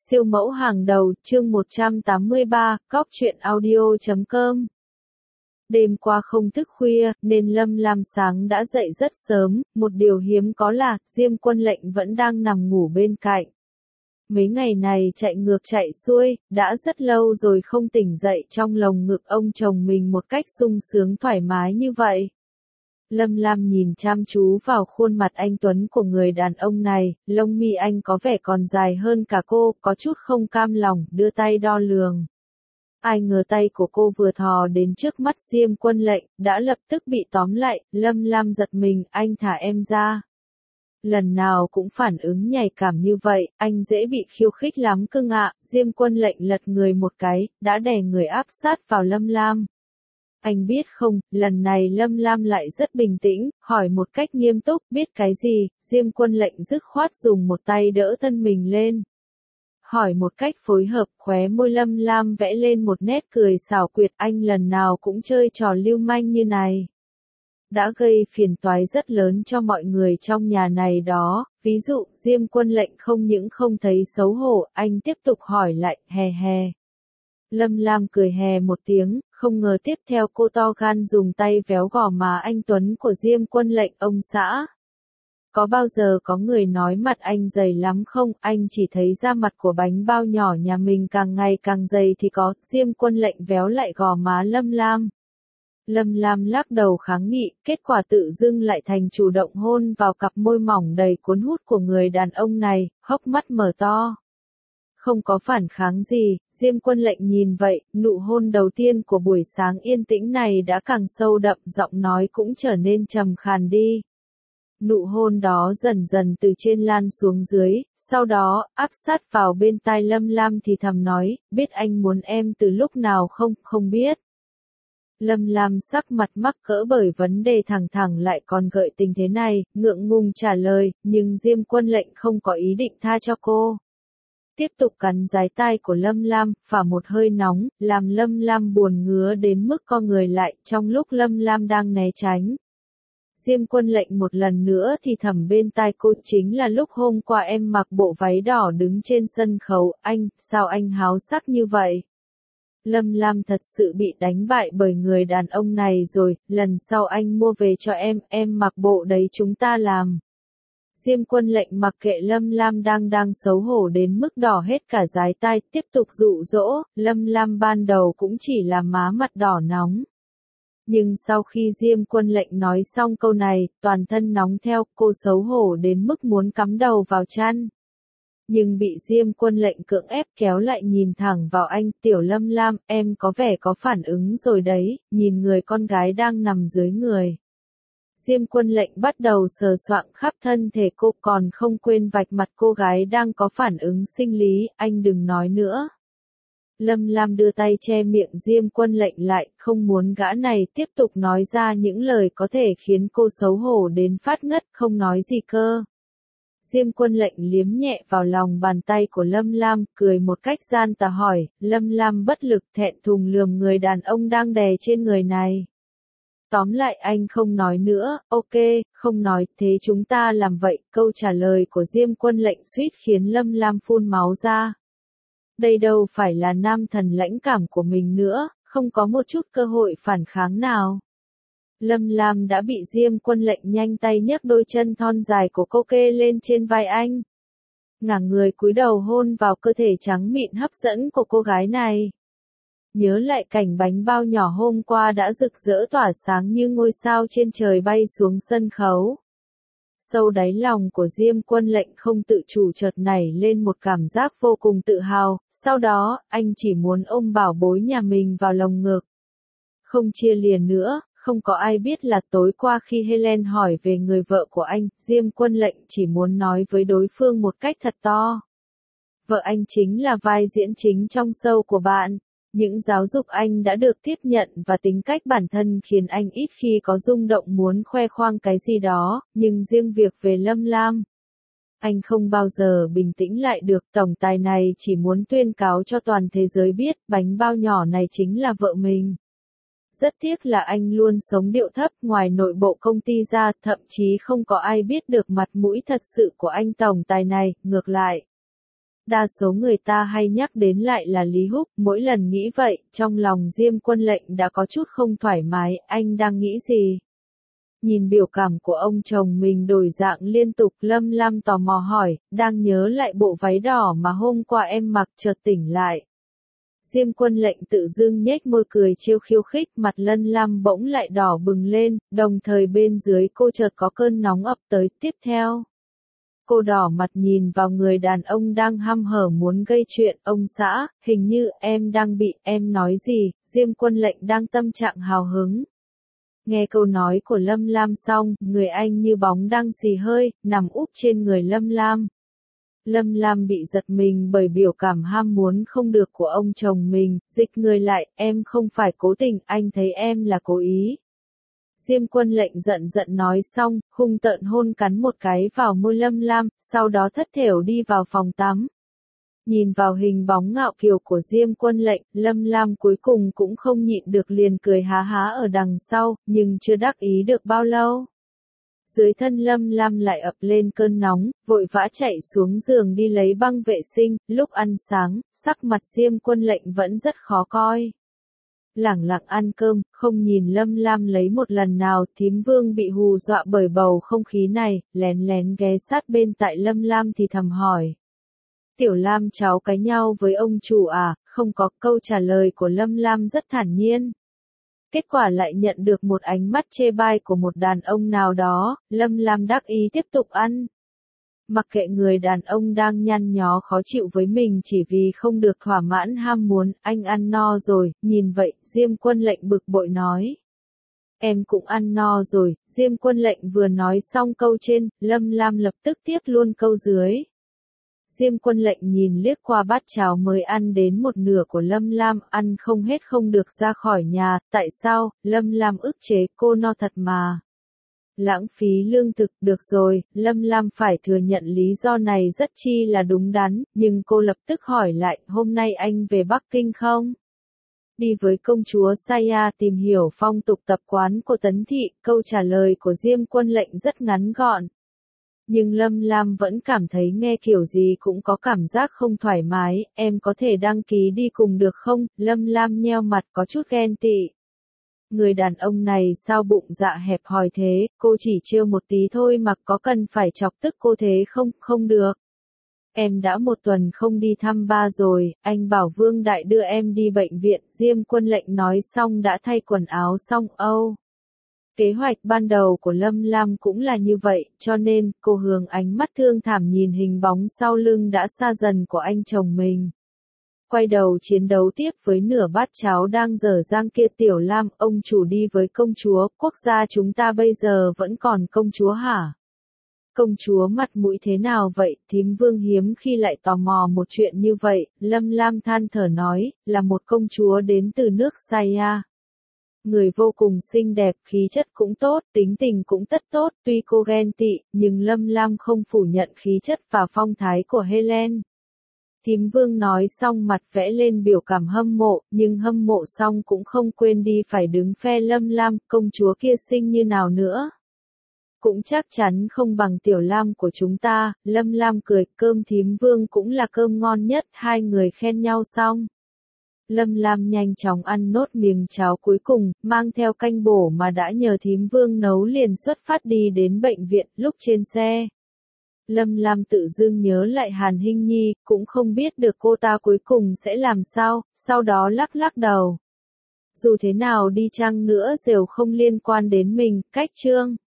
Siêu mẫu hàng đầu, chương 183, cóc truyện audio.com. Đêm qua không thức khuya, nên Lâm Lam sáng đã dậy rất sớm, một điều hiếm có là, Diêm Quân Lệnh vẫn đang nằm ngủ bên cạnh. Mấy ngày này chạy ngược chạy xuôi, đã rất lâu rồi không tỉnh dậy trong lồng ngực ông chồng mình một cách sung sướng thoải mái như vậy. Lâm Lam nhìn chăm chú vào khuôn mặt anh tuấn của người đàn ông này, lông mi anh có vẻ còn dài hơn cả cô, có chút không cam lòng, đưa tay đo lường. Ai ngờ tay của cô vừa thò đến trước mắt Diêm Quân Lệnh, đã lập tức bị tóm lại, Lâm Lam giật mình, anh thả em ra. Lần nào cũng phản ứng nhạy cảm như vậy, anh dễ bị khiêu khích lắm cưng ạ. Diêm Quân Lệnh lật người một cái, đã đè người áp sát vào Lâm Lam. Anh biết không, lần này Lâm Lam lại rất bình tĩnh, hỏi một cách nghiêm túc, biết cái gì. Diêm Quân Lệnh dứt khoát dùng một tay đỡ thân mình lên. Hỏi một cách phối hợp, khóe môi Lâm Lam vẽ lên một nét cười xảo quyệt, anh lần nào cũng chơi trò lưu manh như này. Đã gây phiền toái rất lớn cho mọi người trong nhà này đó, ví dụ, Diêm Quân Lệnh không những không thấy xấu hổ, anh tiếp tục hỏi lại, hè hè. Lâm Lam cười hè một tiếng, không ngờ tiếp theo cô to gan dùng tay véo gò má anh tuấn của Diêm Quân Lệnh, ông xã. Có bao giờ có người nói mặt anh dày lắm không, anh chỉ thấy da mặt của bánh bao nhỏ nhà mình càng ngày càng dày thì có. Diêm Quân Lệnh véo lại gò má Lâm Lam. Lâm Lam lắc đầu kháng nghị, kết quả tự dưng lại thành chủ động hôn vào cặp môi mỏng đầy cuốn hút của người đàn ông này, hốc mắt mở to. Không có phản kháng gì, Diêm Quân Lệnh nhìn vậy, nụ hôn đầu tiên của buổi sáng yên tĩnh này đã càng sâu đậm, giọng nói cũng trở nên trầm khàn đi. Nụ hôn đó dần dần từ trên lan xuống dưới, sau đó, áp sát vào bên tai Lâm Lam thì thầm nói, biết anh muốn em từ lúc nào không, không biết. Lâm Lam sắc mặt mắc cỡ bởi vấn đề thẳng thẳng lại còn gợi tình thế này, ngượng ngùng trả lời, nhưng Diêm Quân Lệnh không có ý định tha cho cô. Tiếp tục cắn dái tai của Lâm Lam, phả một hơi nóng, làm Lâm Lam buồn ngứa đến mức co người lại, trong lúc Lâm Lam đang né tránh. Diêm Quân Lệnh một lần nữa thì thầm bên tai cô, chính là lúc hôm qua em mặc bộ váy đỏ đứng trên sân khấu, sao anh háo sắc như vậy? Lâm Lam thật sự bị đánh bại bởi người đàn ông này rồi, lần sau anh mua về cho em mặc bộ đấy chúng ta làm. Diêm Quân Lệnh mặc kệ Lâm Lam đang xấu hổ đến mức đỏ hết cả dái tai, tiếp tục dụ dỗ. Lâm Lam ban đầu cũng chỉ là má mặt đỏ nóng. Nhưng sau khi Diêm Quân Lệnh nói xong câu này, toàn thân nóng theo, cô xấu hổ đến mức muốn cắm đầu vào chăn. Nhưng bị Diêm Quân Lệnh cưỡng ép kéo lại nhìn thẳng vào anh, tiểu Lâm Lam, em có vẻ có phản ứng rồi đấy, nhìn người con gái đang nằm dưới người. Diêm Quân Lệnh bắt đầu sờ soạng khắp thân thể cô, còn không quên vạch mặt cô gái đang có phản ứng sinh lý, anh đừng nói nữa. Lâm Lam đưa tay che miệng Diêm Quân Lệnh lại, không muốn gã này tiếp tục nói ra những lời có thể khiến cô xấu hổ đến phát ngất, không nói gì cơ. Diêm Quân Lệnh liếm nhẹ vào lòng bàn tay của Lâm Lam, cười một cách gian tà hỏi, Lâm Lam bất lực thẹn thùng lườm người đàn ông đang đè trên người này. Tóm lại anh không nói nữa, ok, không nói, thế chúng ta làm vậy. Câu trả lời của Diêm Quân Lệnh suýt khiến Lâm Lam phun máu ra. Đây đâu phải là nam thần lãnh cảm của mình nữa, không có một chút cơ hội phản kháng nào. Lâm Lam đã bị Diêm Quân Lệnh nhanh tay nhấc đôi chân thon dài của cô kê lên trên vai anh. Ngả người cúi đầu hôn vào cơ thể trắng mịn hấp dẫn của cô gái này. Nhớ lại cảnh bánh bao nhỏ hôm qua đã rực rỡ tỏa sáng như ngôi sao trên trời bay xuống sân khấu. Sâu đáy lòng của Diêm Quân Lệnh không tự chủ chợt nảy lên một cảm giác vô cùng tự hào, sau đó, anh chỉ muốn ôm bảo bối nhà mình vào lồng ngực. Không chia lìa nữa, không có ai biết là tối qua khi Helen hỏi về người vợ của anh, Diêm Quân Lệnh chỉ muốn nói với đối phương một cách thật to. Vợ anh chính là vai diễn chính trong show của bạn. Những giáo dục anh đã được tiếp nhận và tính cách bản thân khiến anh ít khi có rung động muốn khoe khoang cái gì đó, nhưng riêng việc về Lâm Lam, anh không bao giờ bình tĩnh lại được. Tổng tài này chỉ muốn tuyên cáo cho toàn thế giới biết, bánh bao nhỏ này chính là vợ mình. Rất tiếc là anh luôn sống điệu thấp ngoài nội bộ công ty ra, thậm chí không có ai biết được mặt mũi thật sự của anh tổng tài này, ngược lại. Đa số người ta hay nhắc đến lại là Lý Húc, mỗi lần nghĩ vậy, trong lòng Diêm Quân Lệnh đã có chút không thoải mái, anh đang nghĩ gì? Nhìn biểu cảm của ông chồng mình đổi dạng liên tục, Lâm Lam tò mò hỏi, đang nhớ lại bộ váy đỏ mà hôm qua em mặc, chợt tỉnh lại. Diêm Quân Lệnh tự dưng nhếch môi cười trêu khiêu khích, mặt Lâm Lam bỗng lại đỏ bừng lên, đồng thời bên dưới cô chợt có cơn nóng ập tới, tiếp theo. Cô đỏ mặt nhìn vào người đàn ông đang hăm hở muốn gây chuyện, ông xã, hình như em đang bị, em nói gì, Diêm Quân Lệnh đang tâm trạng hào hứng. Nghe câu nói của Lâm Lam xong, người anh như bóng đang xì hơi, nằm úp trên người Lâm Lam. Lâm Lam bị giật mình bởi biểu cảm ham muốn không được của ông chồng mình, dịch người lại, em không phải cố tình, anh thấy em là cố ý. Diêm Quân Lệnh giận giận nói xong, hung tợn hôn cắn một cái vào môi Lâm Lam, sau đó thất thểu đi vào phòng tắm. Nhìn vào hình bóng ngạo kiều của Diêm Quân Lệnh, Lâm Lam cuối cùng cũng không nhịn được liền cười há há ở đằng sau, nhưng chưa đắc ý được bao lâu. Dưới thân Lâm Lam lại ập lên cơn nóng, vội vã chạy xuống giường đi lấy băng vệ sinh, lúc ăn sáng, sắc mặt Diêm Quân Lệnh vẫn rất khó coi. Lẳng lặng ăn cơm, không nhìn Lâm Lam lấy một lần nào, thím Vương bị hù dọa bởi bầu không khí này, lén lén ghé sát bên tại Lâm Lam thì thầm hỏi. Tiểu Lam cháu cãi nhau với ông chủ à, không có, câu trả lời của Lâm Lam rất thản nhiên. Kết quả lại nhận được một ánh mắt chê bai của một đàn ông nào đó, Lâm Lam đắc ý tiếp tục ăn. Mặc kệ người đàn ông đang nhăn nhó khó chịu với mình chỉ vì không được thỏa mãn ham muốn, anh ăn no rồi, nhìn vậy, Diêm Quân Lệnh bực bội nói. Em cũng ăn no rồi, Diêm Quân Lệnh vừa nói xong câu trên, Lâm Lam lập tức tiếp luôn câu dưới. Diêm Quân Lệnh nhìn liếc qua bát cháo mới ăn đến một nửa của Lâm Lam, ăn không hết không được ra khỏi nhà, tại sao, Lâm Lam ức chế, cô no thật mà. Lãng phí lương thực, được rồi, Lâm Lam phải thừa nhận lý do này rất chi là đúng đắn, nhưng cô lập tức hỏi lại, hôm nay anh về Bắc Kinh không? Đi với công chúa Saya tìm hiểu phong tục tập quán của Tấn Thị, câu trả lời của Diêm Quân Lệnh rất ngắn gọn. Nhưng Lâm Lam vẫn cảm thấy nghe kiểu gì cũng có cảm giác không thoải mái, em có thể đăng ký đi cùng được không? Lâm Lam nheo mặt có chút ghen tị. Người đàn ông này sao bụng dạ hẹp hòi thế, cô chỉ trêu một tí thôi mà có cần phải chọc tức cô thế không? Không được. Em đã một tuần không đi thăm ba rồi, anh bảo Vương Đại đưa em đi bệnh viện, Diêm Quân Lệnh nói xong đã thay quần áo xong, Kế hoạch ban đầu của Lâm Lam cũng là như vậy, cho nên, cô hướng ánh mắt thương thảm nhìn hình bóng sau lưng đã xa dần của anh chồng mình. Quay đầu chiến đấu tiếp với nửa bát cháo đang dở dang kia. Tiểu Lam, ông chủ đi với công chúa, quốc gia chúng ta bây giờ vẫn còn công chúa hả? Công chúa mặt mũi thế nào vậy? Thím Vương hiếm khi lại tò mò một chuyện như vậy, Lâm Lam than thở nói, là một công chúa đến từ nước Saya. Người vô cùng xinh đẹp, khí chất cũng tốt, tính tình cũng tất tốt, tuy cô ghen tị, nhưng Lâm Lam không phủ nhận khí chất và phong thái của Helen. Thím Vương nói xong mặt vẽ lên biểu cảm hâm mộ, nhưng hâm mộ xong cũng không quên đi phải đứng phe Lâm Lam, công chúa kia xinh như nào nữa. Cũng chắc chắn không bằng Tiểu Lam của chúng ta, Lâm Lam cười, cơm thím Vương cũng là cơm ngon nhất, hai người khen nhau xong. Lâm Lam nhanh chóng ăn nốt miếng cháo cuối cùng, mang theo canh bổ mà đã nhờ thím Vương nấu liền xuất phát đi đến bệnh viện, lúc trên xe. Lâm Lam tự dưng nhớ lại Hàn Hinh Nhi, cũng không biết được cô ta cuối cùng sẽ làm sao, sau đó lắc lắc đầu. Dù thế nào đi chăng nữa đều không liên quan đến mình, cách chương.